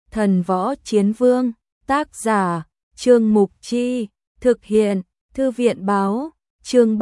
Thần Võ Chiến Vương, tác giả, Trương Mục Chi, thực hiện, Thư viện báo, chương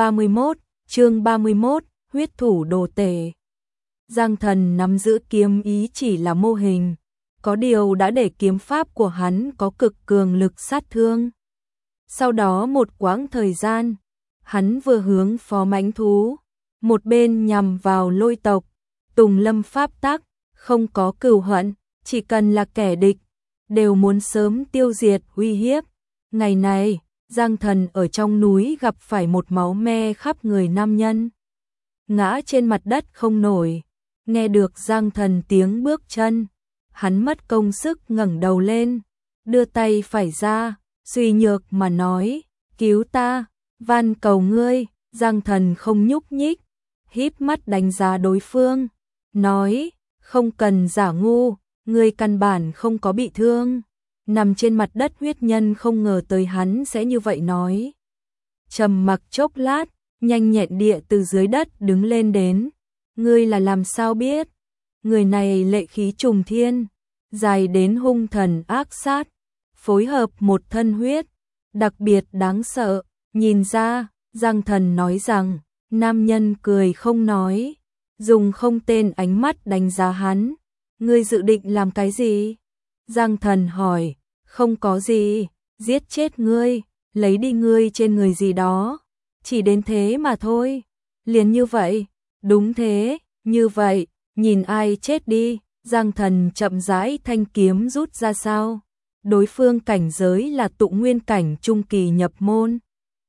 31, huyết thủ đồ tể. Giang Thần nắm giữ kiếm ý chỉ là mô hình, có điều đã để kiếm pháp của hắn có cực cường lực sát thương. Sau đó một quãng thời gian, hắn vừa hướng phó mãnh thú, một bên nhằm vào Lôi tộc, tùng lâm pháp tắc, không có cừu hận, chỉ cần là kẻ địch, đều muốn sớm tiêu diệt uy hiếp. Ngày này, Giang Thần ở trong núi gặp phải một máu me khắp người nam nhân. Ngã trên mặt đất không nổi, nghe được Giang Thần tiếng bước chân, hắn mất công sức ngẩng đầu lên, đưa tay phải ra, suy nhược mà nói, cứu ta, van cầu ngươi. Giang Thần không nhúc nhích, híp mắt đánh giá đối phương, nói, không cần giả ngu, ngươi căn bản không có bị thương. Nằm trên mặt đất huyết nhân không ngờ tới hắn sẽ như vậy nói. Trầm mặc chốc lát, nhanh nhẹn địa từ dưới đất đứng lên đến. Ngươi là làm sao biết? Người này lệ khí trùng thiên, dài đến hung thần ác sát, phối hợp một thân huyết, đặc biệt đáng sợ. Nhìn ra, Giang Thần nói rằng, nam nhân cười không nói, dùng không tên ánh mắt đánh giá hắn. Ngươi dự định làm cái gì? Giang Thần hỏi, không có gì, giết chết ngươi, lấy đi ngươi trên người gì đó, chỉ đến thế mà thôi. Liền như vậy, đúng thế, như vậy, nhìn ai chết đi. Giang Thần chậm rãi thanh kiếm rút ra sao. Đối phương cảnh giới là tụ nguyên cảnh trung kỳ nhập môn.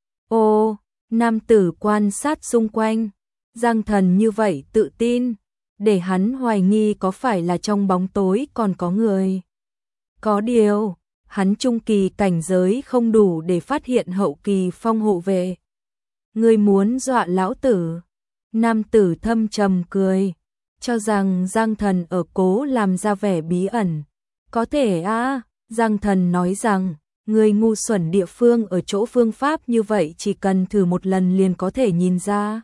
Ô, nam tử quan sát xung quanh, Giang Thần như vậy tự tin, để hắn hoài nghi có phải là trong bóng tối còn có người. Có điều, hắn trung kỳ cảnh giới không đủ để phát hiện hậu kỳ phong hộ vệ. Ngươi muốn dọa lão tử? Nam tử thâm trầm cười, cho rằng Giang Thần ở cố làm ra vẻ bí ẩn. Có thể à? Giang Thần nói rằng, ngươi ngu xuẩn địa phương ở chỗ phương pháp như vậy chỉ cần thử một lần liền có thể nhìn ra.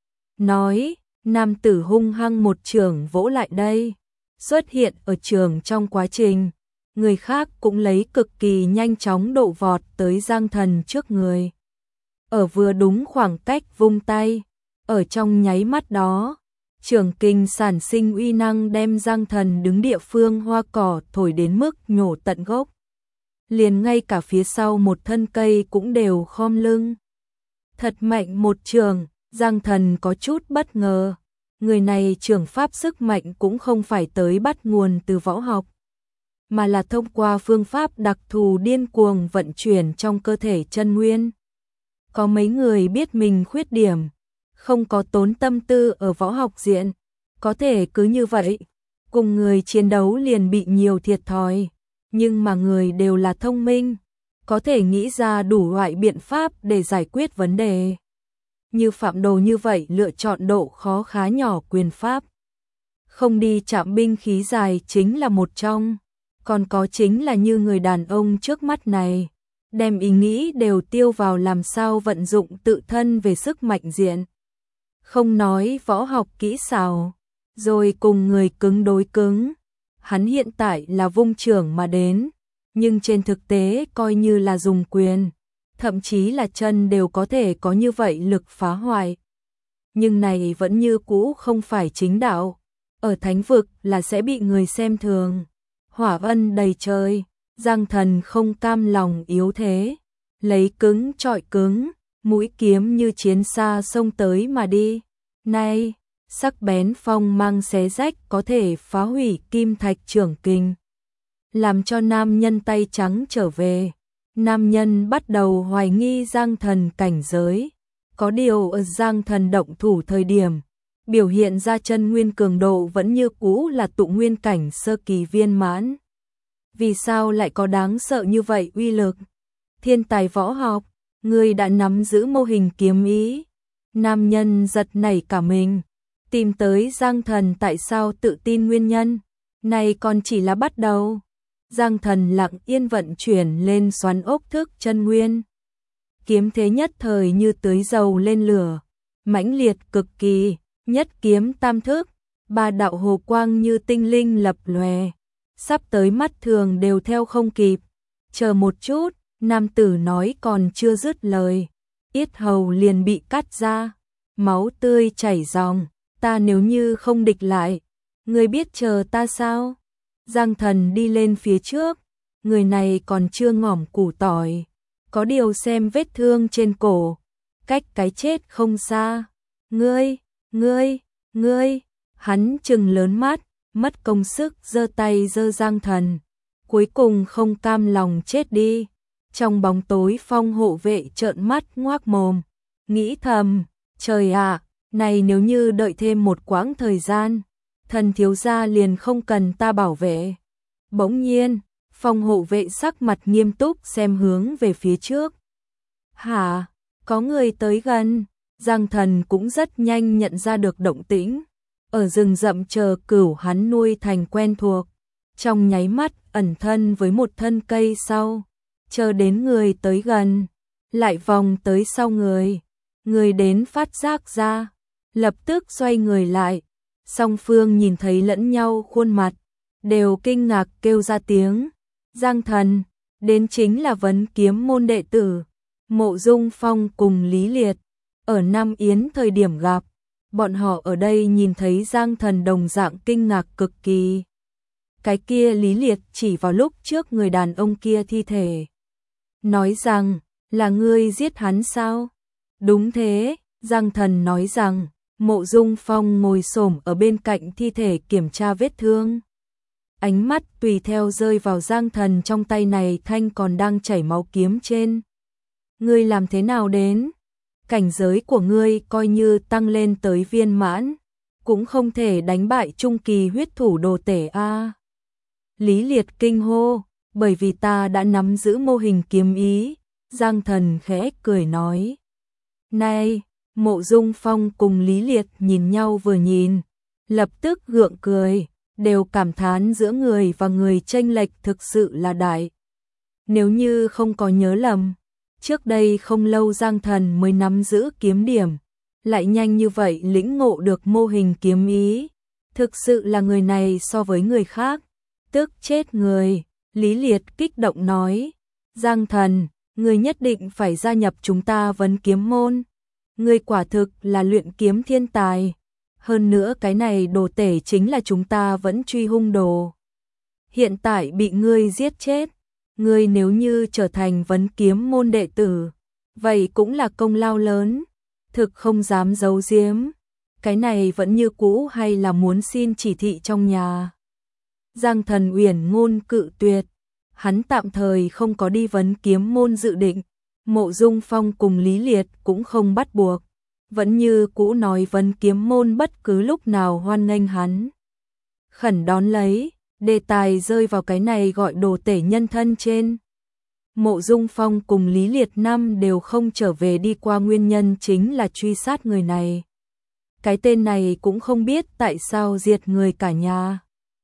Nói, nam tử hung hăng một chưởng vỗ lại đây, xuất hiện ở trường trong quá trình. Người khác cũng lấy cực kỳ nhanh chóng độ vọt tới Giang Thần trước người. Ở vừa đúng khoảng cách vung tay, ở trong nháy mắt đó, trường kình sản sinh uy năng đem Giang Thần đứng địa phương hoa cỏ thổi đến mức nhổ tận gốc. Liền ngay cả phía sau một thân cây cũng đều khom lưng. Thật mạnh một trường, Giang Thần có chút bất ngờ. Người này trường pháp sức mạnh cũng không phải tới bắt nguồn từ võ học, mà là thông qua phương pháp đặc thù điên cuồng vận chuyển trong cơ thể chân nguyên. Có mấy người biết mình khuyết điểm, không có tốn tâm tư ở võ học diện, có thể cứ như vậy, cùng người chiến đấu liền bị nhiều thiệt thòi. Nhưng mà người đều là thông minh, có thể nghĩ ra đủ loại biện pháp để giải quyết vấn đề. Như Phạm Đồ như vậy lựa chọn độ khó khá nhỏ quyền pháp. Không đi chạm binh khí dài chính là một trong. Còn có chính là như người đàn ông trước mắt này, đem ý nghĩ đều tiêu vào làm sao vận dụng tự thân về sức mạnh diện. Không nói võ học kỹ xảo, rồi cùng người cứng đối cứng. Hắn hiện tại là vung chưởng mà đến, nhưng trên thực tế coi như là dùng quyền, thậm chí là chân đều có thể có như vậy lực phá hoại. Nhưng này vẫn như cũ không phải chính đạo, ở thánh vực là sẽ bị người xem thường. Hỏa ân đầy trời, Giang Thần không cam lòng yếu thế, lấy cứng chọi cứng, mũi kiếm như chiến xa xông tới mà đi. Này, sắc bén phong mang xé rách có thể phá hủy kim thạch trưởng kình, làm cho nam nhân tay trắng trở về. Nam nhân bắt đầu hoài nghi Giang Thần cảnh giới, có điều ở Giang Thần động thủ thời điểm, biểu hiện ra chân nguyên cường độ vẫn như cũ là tụ nguyên cảnh sơ kỳ viên mãn. Vì sao lại có đáng sợ như vậy uy lực? Thiên tài võ học, người đã nắm giữ mô hình kiếm ý. Nam nhân giật nảy cả mình, tìm tới Giang Thần tại sao tự tin nguyên nhân. Này còn chỉ là bắt đầu. Giang Thần lặng yên vận chuyển lên xoắn ốc thức chân nguyên. Kiếm thế nhất thời như tưới dầu lên lửa, mãnh liệt cực kỳ, nhất kiếm tam thức, ba đạo hồ quang như tinh linh lập lòe, sắp tới mắt thường đều theo không kịp. Chờ một chút, nam tử nói còn chưa dứt lời, yết hầu liền bị cắt ra, máu tươi chảy ròng. Ta nếu như không địch lại, ngươi biết chờ ta sao? Giang Thần đi lên phía trước, người này còn chưa ngỏm củ tỏi, có điều xem vết thương trên cổ, cách cái chết không xa. Ngươi, hắn trừng lớn mắt, mất công sức giơ tay giơ Giang Thần, cuối cùng không cam lòng chết đi. Trong bóng tối Phong hộ vệ trợn mắt ngoác mồm, nghĩ thầm, trời ạ, này nếu như đợi thêm một quãng thời gian, thần thiếu gia liền không cần ta bảo vệ. Bỗng nhiên, Phong hộ vệ sắc mặt nghiêm túc xem hướng về phía trước. Hả, có người tới gần. Giang Thần cũng rất nhanh nhận ra được động tĩnh. Ở rừng rậm chờ cửu hắn nuôi thành quen thuộc, trong nháy mắt ẩn thân với một thân cây sau, chờ đến người tới gần, lại vòng tới sau người. Người đến phát giác ra, lập tức xoay người lại, song phương nhìn thấy lẫn nhau khuôn mặt, đều kinh ngạc kêu ra tiếng. Giang Thần, đến chính là Vấn Kiếm môn đệ tử, Mộ Dung Phong cùng Lý Liệt, ở Nam Yến thời điểm gặp, bọn họ ở đây nhìn thấy Giang Thần đồng dạng kinh ngạc cực kỳ. Cái kia Lý Liệt chỉ vào lúc trước người đàn ông kia thi thể, nói rằng, là ngươi giết hắn sao? Đúng thế, Giang Thần nói rằng. Mộ Dung Phong ngồi xổm ở bên cạnh thi thể kiểm tra vết thương. Ánh mắt tùy theo rơi vào Giang Thần trong tay này thanh còn đang chảy máu kiếm trên. Ngươi làm thế nào đến? Cảnh giới của ngươi coi như tăng lên tới viên mãn, cũng không thể đánh bại trung kỳ huyết thủ đồ tể a. Lý Liệt kinh hô, bởi vì ta đã nắm giữ mô hình kiếm ý. Giang Thần khẽ cười nói. Này! Mộ Dung Phong cùng Lý Liệt nhìn nhau vừa nhìn, lập tức gượng cười, đều cảm thán giữa người và người chênh lệch thực sự là đại. Nếu như không có nhớ lầm, trước đây không lâu Giang Thần mới nắm giữ kiếm điểm, lại nhanh như vậy lĩnh ngộ được mô hình kiếm ý. Thực sự là người này so với người khác, tức chết người. Lý Liệt kích động nói, Giang Thần, người nhất định phải gia nhập chúng ta Vấn Kiếm môn. Ngươi quả thực là luyện kiếm thiên tài. Hơn nữa cái này đồ tể chính là chúng ta vẫn truy hung đồ. Hiện tại bị ngươi giết chết. Ngươi nếu như trở thành Vấn Kiếm môn đệ tử, vậy cũng là công lao lớn. Thực không dám giấu giếm. Cái này vẫn như cũ hay là muốn xin chỉ thị trong nhà? Giang Thần uyển ngôn cự tuyệt. Hắn tạm thời không có đi Vấn Kiếm môn dự định. Mộ Dung Phong cùng Lý Liệt cũng không bắt buộc, vẫn như cũ nói Vấn Kiếm môn bất cứ lúc nào hoan nghênh hắn. Khẩn đón lấy, đề tài rơi vào cái này gọi đồ tể nhân thân trên. Mộ Dung Phong cùng Lý Liệt năm đều không trở về đi qua nguyên nhân chính là truy sát người này. Cái tên này cũng không biết tại sao diệt người cả nhà.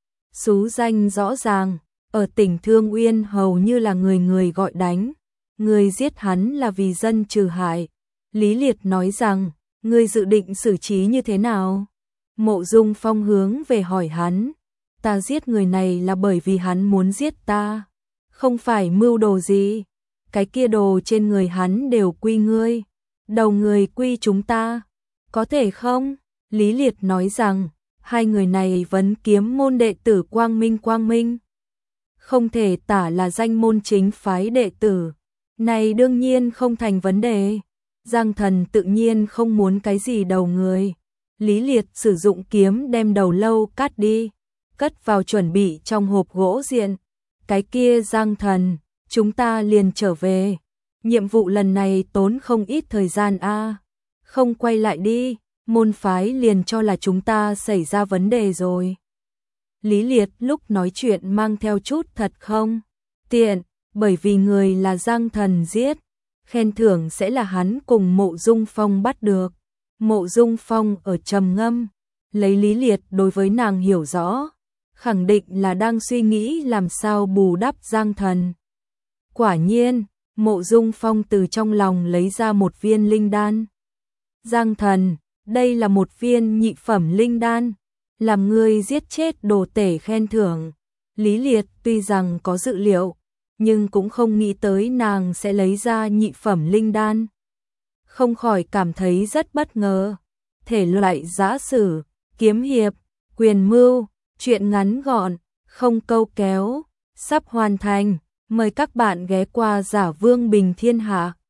Xú danh rõ ràng, ở tỉnh Thương Uyên hầu như là người người gọi đánh. Ngươi giết hắn là vì dân trừ hại. Lý Liệt nói rằng, ngươi dự định xử trí như thế nào? Mộ Dung Phong hướng về hỏi hắn. Ta giết người này là bởi vì hắn muốn giết ta, không phải mưu đồ gì. Cái kia đồ trên người hắn đều quy ngươi, đầu người quy chúng ta. Có thể không? Lý Liệt nói rằng, hai người này Vấn Kiếm môn đệ tử quang minh. Không thể tả là danh môn chính phái đệ tử. Này đương nhiên không thành vấn đề. Giang Thần tự nhiên không muốn cái gì đầu người. Lý Liệt sử dụng kiếm đem đầu lâu cắt đi, cất vào chuẩn bị trong hộp gỗ diện. Cái kia Giang Thần, chúng ta liền trở về. Nhiệm vụ lần này tốn không ít thời gian a. Không quay lại đi, môn phái liền cho là chúng ta xảy ra vấn đề rồi. Lý Liệt lúc nói chuyện mang theo chút thật không tiện. Bởi vì người là Giang Thần giết, khen thưởng sẽ là hắn cùng Mộ Dung Phong bắt được. Mộ Dung Phong ở trầm ngâm, lấy Lý Liệt đối với nàng hiểu rõ, khẳng định là đang suy nghĩ làm sao bù đắp Giang Thần. Quả nhiên, Mộ Dung Phong từ trong lòng lấy ra một viên linh đan. Giang Thần, đây là một viên nhị phẩm linh đan, làm ngươi giết chết đồ tể khen thưởng. Lý Liệt tuy rằng có dự liệu, nhưng cũng không nghĩ tới nàng sẽ lấy ra nhị phẩm linh đan. Không khỏi cảm thấy rất bất ngờ. Thể loại giã sử, kiếm hiệp, quyền mưu, truyện ngắn gọn, không câu kéo, sắp hoàn thành. Mời các bạn ghé qua Giả Vương Bình Thiên Hạ.